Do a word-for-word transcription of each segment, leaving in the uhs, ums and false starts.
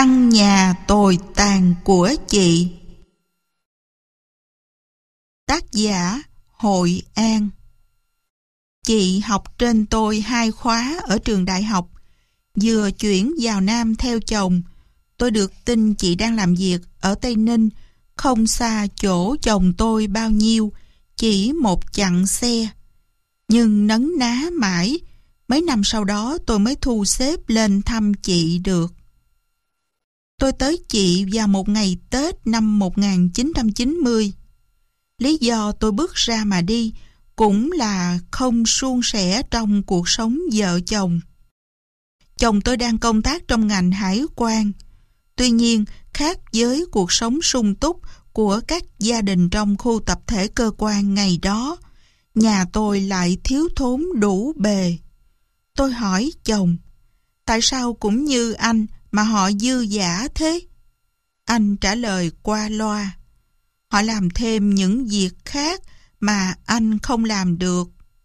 Căn nhà tồi tàn của chị. Tác giả Hội An. Chị học trên tôi hai khóa ở trường đại học. Vừa chuyển vào Nam theo chồng. Tôi được tin chị đang làm việc ở Tây Ninh, không xa chỗ chồng tôi bao nhiêu, chỉ một chặng xe. Nhưng nấn ná mãi, mấy năm sau đó tôi mới thu xếp lên thăm chị được. Tôi tới chị vào một ngày Tết năm một nghìn chín trăm chín mươi. Lý do tôi bước ra mà đi cũng là không suôn sẻ trong cuộc sống vợ chồng. Chồng tôi đang công tác trong ngành hải quan. Tuy nhiên, khác với cuộc sống sung túc của các gia đình trong khu tập thể cơ quan ngày đó, nhà tôi lại thiếu thốn đủ bề. Tôi hỏi chồng, tại sao cũng như anh mà họ dư dả thế? Anh trả lời qua loa, họ làm thêm những việc khác mà anh không làm được.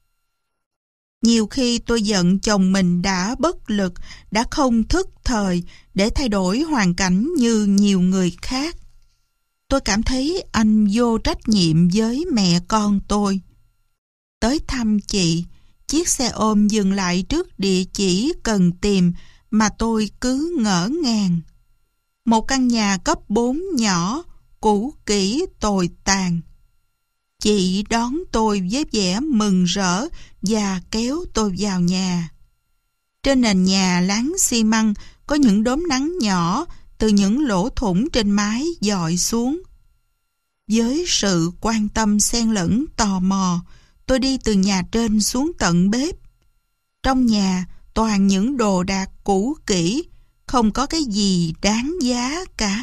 Nhiều khi tôi giận chồng mình đã bất lực, đã không thức thời để thay đổi hoàn cảnh như nhiều người khác. Tôi cảm thấy anh vô trách nhiệm với mẹ con tôi. Tới thăm chị, chiếc xe ôm dừng lại trước địa chỉ cần tìm mà tôi cứ ngỡ ngàng. Một căn nhà cấp bốn nhỏ, cũ kỹ tồi tàn. Chị đón tôi với vẻ mừng rỡ và kéo tôi vào nhà. Trên nền nhà láng xi măng có những đốm nắng nhỏ từ những lỗ thủng trên mái dọi xuống. Với sự quan tâm xen lẫn tò mò, tôi đi từ nhà trên xuống tận bếp. Trong nhà toàn những đồ đạc cũ kỹ, không có cái gì đáng giá cả.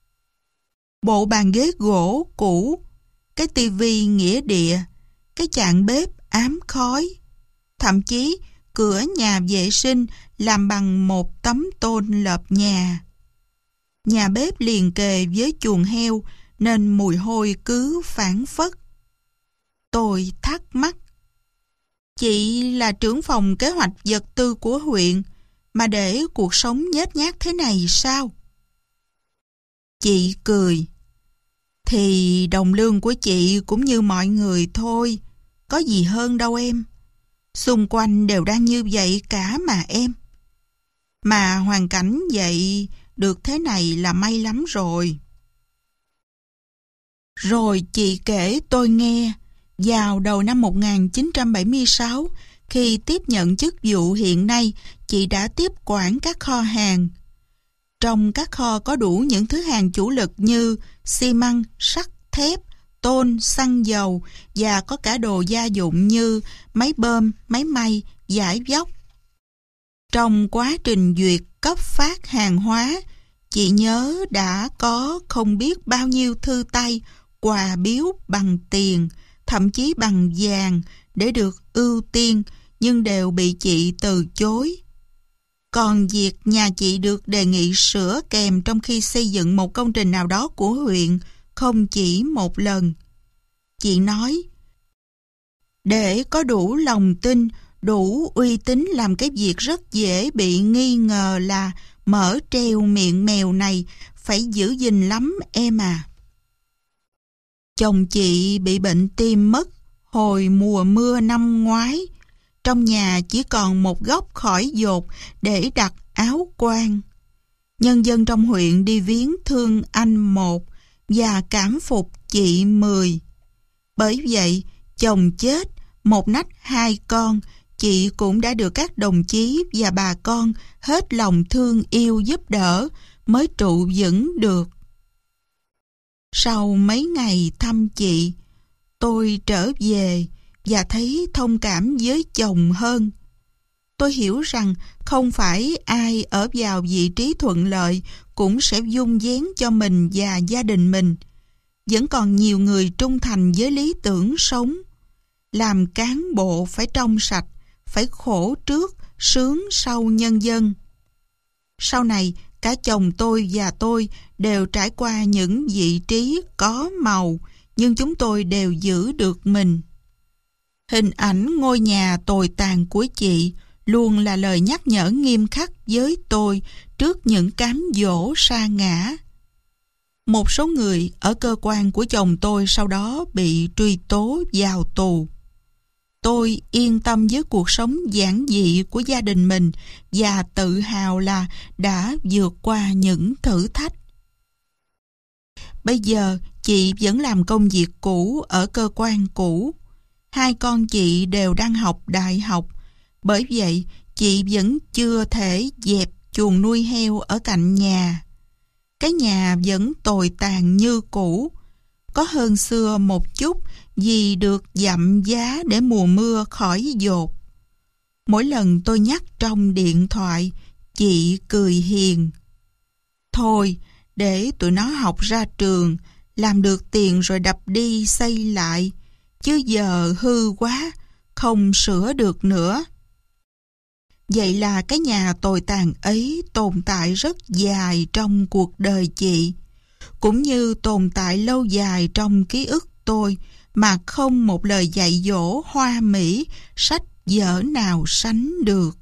Bộ bàn ghế gỗ cũ, cái tivi nghĩa địa, cái chạn bếp ám khói. Thậm chí cửa nhà vệ sinh làm bằng một tấm tôn lợp nhà. Nhà bếp liền kề với chuồng heo nên mùi hôi cứ phảng phất. Tôi thắc mắc, chị là trưởng phòng kế hoạch vật tư của huyện mà để cuộc sống nhếch nhác thế này sao? Chị cười, thì đồng lương của chị cũng như mọi người thôi, có gì hơn đâu em. Xung quanh đều đang như vậy cả mà em. Mà hoàn cảnh vậy được thế này là may lắm rồi. Rồi chị kể tôi nghe, vào đầu năm một nghìn chín trăm bảy mươi sáu, khi tiếp nhận chức vụ hiện nay, chị đã tiếp quản các kho hàng. Trong các kho có đủ những thứ hàng chủ lực như xi măng, sắt, thép, tôn, xăng dầu và có cả đồ gia dụng như máy bơm, máy may, giải vóc. Trong quá trình duyệt cấp phát hàng hóa, chị nhớ đã có không biết bao nhiêu thư tay, quà biếu bằng tiền, thậm chí bằng vàng để được ưu tiên, nhưng đều bị chị từ chối. Còn việc nhà chị được đề nghị sửa kèm trong khi xây dựng một công trình nào đó của huyện không chỉ một lần. Chị nói, để có đủ lòng tin, đủ uy tín làm cái việc rất dễ bị nghi ngờ là mở treo miệng mèo này, phải giữ gìn lắm em à. Chồng chị bị bệnh tim mất hồi mùa mưa năm ngoái. Trong nhà chỉ còn một góc khỏi dột để đặt áo quan. Nhân dân trong huyện đi viếng thương anh một và cảm phục chị mười. Bởi vậy, chồng chết, một nách hai con, chị cũng đã được các đồng chí và bà con hết lòng thương yêu giúp đỡ mới trụ vững được. Sau mấy ngày thăm chị, tôi trở về và thấy thông cảm với chồng hơn. Tôi hiểu rằng không phải ai ở vào vị trí thuận lợi cũng sẽ vun vén cho mình và gia đình mình. Vẫn còn nhiều người trung thành với lý tưởng sống. Làm cán bộ phải trong sạch, phải khổ trước, sướng sau nhân dân. Sau này, cả chồng tôi và tôi đều trải qua những vị trí có màu, nhưng chúng tôi đều giữ được mình. Hình ảnh ngôi nhà tồi tàn của chị luôn là lời nhắc nhở nghiêm khắc với tôi trước những cám dỗ sa ngã. Một số người ở cơ quan của chồng tôi sau đó bị truy tố vào tù. Tôi yên tâm với cuộc sống giản dị của gia đình mình và tự hào là đã vượt qua những thử thách. Bây giờ, chị vẫn làm công việc cũ ở cơ quan cũ. Hai con chị đều đang học đại học. Bởi vậy, chị vẫn chưa thể dẹp chuồng nuôi heo ở cạnh nhà. Cái nhà vẫn tồi tàn như cũ. Có hơn xưa một chút vì được dặm giá để mùa mưa khỏi dột. Mỗi lần tôi nhắc trong điện thoại, chị cười hiền. Thôi, để tụi nó học ra trường, làm được tiền rồi đập đi xây lại, chứ giờ hư quá, không sửa được nữa. Vậy là cái nhà tồi tàn ấy tồn tại rất dài trong cuộc đời chị, cũng như tồn tại lâu dài trong ký ức tôi mà không một lời dạy dỗ hoa mỹ sách vở nào sánh được.